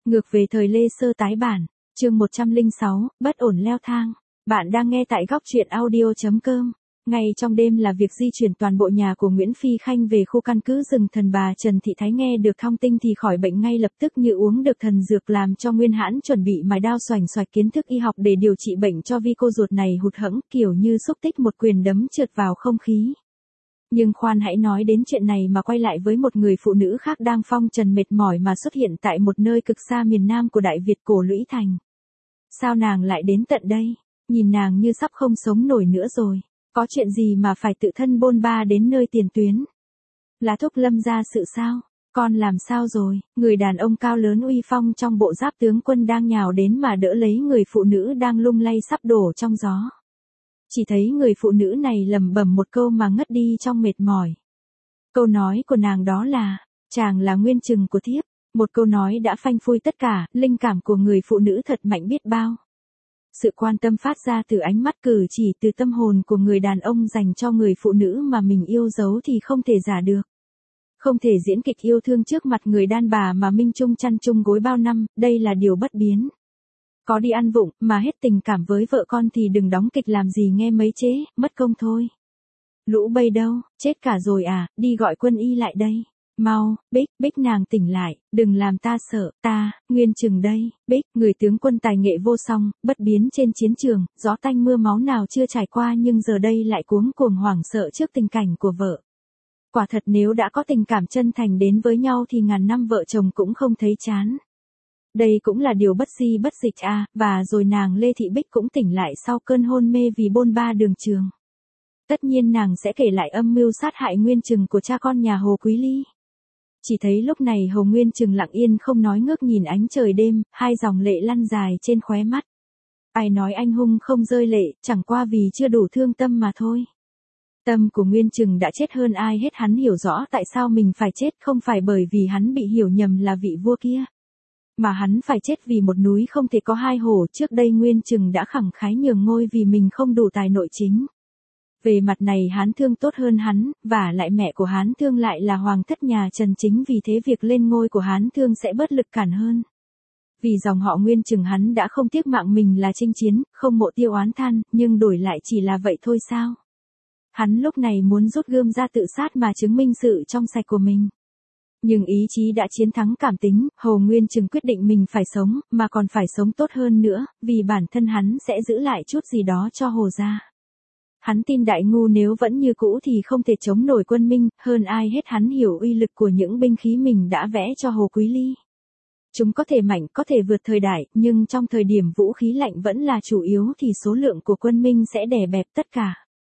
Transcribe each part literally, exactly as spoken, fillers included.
Ngược về thời Lê Sơ tái bản, chương một trăm lẻ sáu, bất ổn leo thang. Bạn đang nghe tại góc truyện audio chấm com. Ngay trong đêm là việc di chuyển toàn bộ nhà của Nguyễn Phi Khanh về khu căn cứ rừng thần, bà Trần Thị Thái nghe được thông tin thì khỏi bệnh ngay lập tức như uống được thần dược, làm cho Nguyên Hãn chuẩn bị mài đao xoành xoạch kiến thức y học để điều trị bệnh cho Vi cô ruột này hụt hẫng, kiểu như xúc tích một quyền đấm trượt vào không khí. Nhưng khoan hãy nói đến chuyện này mà quay lại với một người phụ nữ khác đang phong trần mệt mỏi mà xuất hiện tại một nơi cực xa miền Nam của Đại Việt cổ Lũy Thành. Sao nàng lại đến tận đây? Nhìn nàng như sắp không sống nổi nữa rồi. Có chuyện gì mà phải tự thân bôn ba đến nơi tiền tuyến? Là thúc Lâm ra sự sao? Con làm sao rồi? Người đàn ông cao lớn uy phong trong bộ giáp tướng quân đang nhào đến mà đỡ lấy người phụ nữ đang lung lay sắp đổ trong gió. Chỉ thấy người phụ nữ này lẩm bẩm một câu mà ngất đi trong mệt mỏi. Câu nói của nàng đó là, chàng là nguyên chừng của thiếp. Một câu nói đã phanh phui tất cả, linh cảm của người phụ nữ thật mạnh biết bao. Sự quan tâm phát ra từ ánh mắt cử chỉ, từ tâm hồn của người đàn ông dành cho người phụ nữ mà mình yêu dấu thì không thể giả được. Không thể diễn kịch yêu thương trước mặt người đàn bà mà minh chung chăn chung gối bao năm, đây là điều bất biến. Có đi ăn vụng, mà hết tình cảm với vợ con thì đừng đóng kịch làm gì nghe mấy chế, mất công thôi. Lũ bây đâu, chết cả rồi à, đi gọi quân y lại đây. Mau, Bích, Bích nàng tỉnh lại, đừng làm ta sợ, ta, Nguyên Chừng đây, Bích, người tướng quân tài nghệ vô song, bất biến trên chiến trường, gió tanh mưa máu nào chưa trải qua nhưng giờ đây lại cuống cuồng hoảng sợ trước tình cảnh của vợ. Quả thật nếu đã có tình cảm chân thành đến với nhau thì ngàn năm vợ chồng cũng không thấy chán. Đây cũng là điều bất di bất dịch à, và rồi nàng Lê Thị Bích cũng tỉnh lại sau cơn hôn mê vì bôn ba đường trường. Tất nhiên nàng sẽ kể lại âm mưu sát hại Nguyên Chừng của cha con nhà Hồ Quý Ly. Chỉ thấy lúc này Hồ Nguyên Chừng lặng yên không nói, ngước nhìn ánh trời đêm, hai dòng lệ lăn dài trên khóe mắt. Ai nói anh hùng không rơi lệ, chẳng qua vì chưa đủ thương tâm mà thôi. Tâm của Nguyên Chừng đã chết hơn ai hết, hắn hiểu rõ tại sao mình phải chết, không phải bởi vì hắn bị hiểu nhầm là vị vua kia. Mà hắn phải chết vì một núi không thể có hai hổ. Trước đây Nguyên Chừng đã khẳng khái nhường ngôi vì mình không đủ tài nội chính. Về mặt này Hán Thương tốt hơn hắn, và lại mẹ của Hán Thương lại là hoàng thất nhà Trần, chính vì thế việc lên ngôi của Hán Thương sẽ bớt lực cản hơn. Vì dòng họ Nguyên Chừng hắn đã không tiếc mạng mình là chinh chiến, không mộ tiêu oán than, nhưng đổi lại chỉ là vậy thôi sao? Hắn lúc này muốn rút gươm ra tự sát mà chứng minh sự trong sạch của mình. Nhưng ý chí đã chiến thắng cảm tính, Hồ Nguyên Chừng quyết định mình phải sống, mà còn phải sống tốt hơn nữa, vì bản thân hắn sẽ giữ lại chút gì đó cho Hồ gia. Hắn tin Đại Ngu nếu vẫn như cũ thì không thể chống nổi quân Minh, hơn ai hết hắn hiểu uy lực của những binh khí mình đã vẽ cho Hồ Quý Ly. Chúng có thể mạnh, có thể vượt thời đại, nhưng trong thời điểm vũ khí lạnh vẫn là chủ yếu thì số lượng của quân Minh sẽ đè bẹp tất cả.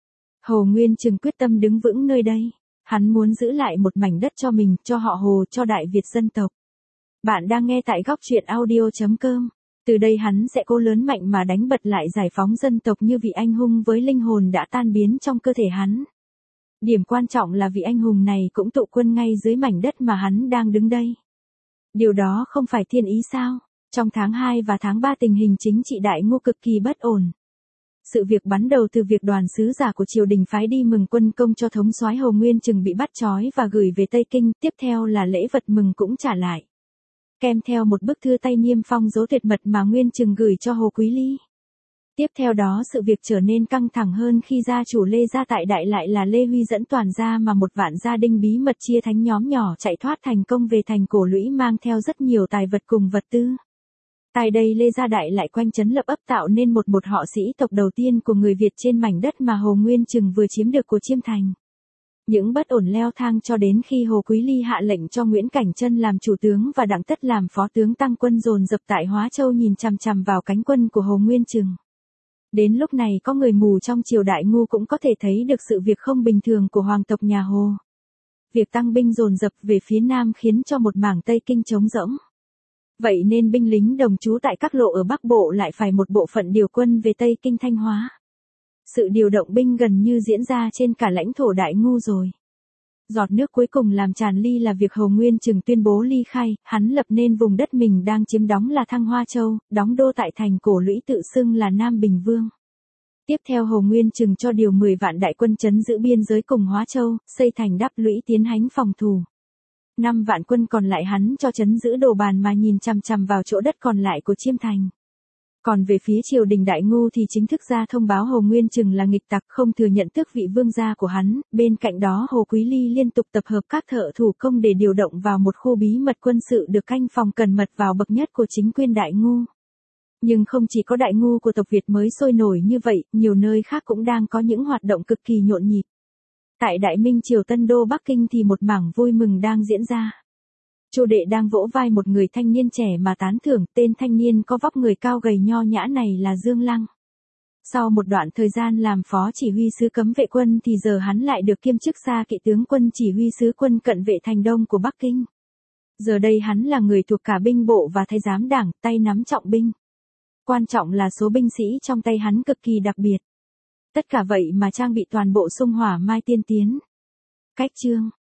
Hồ Nguyên Chừng quyết tâm đứng vững nơi đây. Hắn muốn giữ lại một mảnh đất cho mình, cho họ Hồ, cho Đại Việt dân tộc. Bạn đang nghe tại góc truyện audio chấm com. Từ đây hắn sẽ cố lớn mạnh mà đánh bật lại giải phóng dân tộc như vị anh hùng với linh hồn đã tan biến trong cơ thể hắn. Điểm quan trọng là vị anh hùng này cũng tụ quân ngay dưới mảnh đất mà hắn đang đứng đây. Điều đó không phải thiên ý sao? Trong tháng hai và tháng ba tình hình chính trị Đại Ngô cực kỳ bất ổn. Sự việc bắt đầu từ việc đoàn sứ giả của triều đình phái đi mừng quân công cho thống soái Hồ Nguyên Chừng bị bắt trói và gửi về Tây Kinh, tiếp theo là lễ vật mừng cũng trả lại. Kèm theo một bức thư tay niêm phong dấu tuyệt mật mà Nguyên Chừng gửi cho Hồ Quý Ly. Tiếp theo đó sự việc trở nên căng thẳng hơn khi gia chủ Lê gia tại đại lại là Lê Huy dẫn toàn gia mà một vạn gia đình bí mật chia thánh nhóm nhỏ chạy thoát thành công về thành Cổ Lũy mang theo rất nhiều tài vật cùng vật tư. Tại đây Lê gia đại lại quanh trấn lập ấp tạo nên một một họ sĩ tộc đầu tiên của người Việt trên mảnh đất mà Hồ Nguyên Chừng vừa chiếm được của Chiêm Thành. Những bất ổn leo thang cho đến khi Hồ Quý Ly hạ lệnh cho Nguyễn Cảnh Trân làm chủ tướng và Đặng Tất làm phó tướng tăng quân dồn dập tại Hóa Châu nhìn chằm chằm vào cánh quân của Hồ Nguyên Chừng. Đến lúc này có người mù trong triều Đại Ngu cũng có thể thấy được sự việc không bình thường của hoàng tộc nhà Hồ. Việc tăng binh dồn dập về phía Nam khiến cho một mảng Tây Kinh trống rỗng. Vậy nên binh lính đồng trú tại các lộ ở Bắc Bộ lại phải một bộ phận điều quân về Tây Kinh Thanh Hóa. Sự điều động binh gần như diễn ra trên cả lãnh thổ Đại Ngu rồi. Giọt nước cuối cùng làm tràn ly là việc Hồ Nguyên Chừng tuyên bố ly khai, hắn lập nên vùng đất mình đang chiếm đóng là Thăng Hoa Châu, đóng đô tại thành Cổ Lũy tự xưng là Nam Bình Vương. Tiếp theo Hồ Nguyên Chừng cho điều mười vạn đại quân trấn giữ biên giới cùng Hóa Châu, xây thành đắp lũy tiến hành phòng thủ. Năm vạn quân còn lại hắn cho trấn giữ Đồ Bàn mà nhìn chằm chằm vào chỗ đất còn lại của Chiêm Thành. Còn về phía triều đình Đại Ngu thì chính thức ra thông báo Hồ Nguyên Trừng là nghịch tặc, không thừa nhận tước vị vương gia của hắn, bên cạnh đó Hồ Quý Ly liên tục tập hợp các thợ thủ công để điều động vào một khu bí mật quân sự được canh phòng cẩn mật vào bậc nhất của chính quyền Đại Ngu. Nhưng không chỉ có Đại Ngu của tộc Việt mới sôi nổi như vậy, nhiều nơi khác cũng đang có những hoạt động cực kỳ nhộn nhịp. Tại Đại Minh triều Tân Đô Bắc Kinh thì một mảng vui mừng đang diễn ra. Chu Đệ đang vỗ vai một người thanh niên trẻ mà tán thưởng, tên thanh niên có vóc người cao gầy nho nhã này là Dương Lăng. Sau một đoạn thời gian làm phó chỉ huy sứ cấm vệ quân thì giờ hắn lại được kiêm chức xa kỵ tướng quân chỉ huy sứ quân cận vệ thành Đông của Bắc Kinh. Giờ đây hắn là người thuộc cả binh bộ và thái giám đảng, tay nắm trọng binh. Quan trọng là số binh sĩ trong tay hắn cực kỳ đặc biệt. Tất cả vậy mà trang bị toàn bộ sung hỏa mai tiên tiến. Cách chương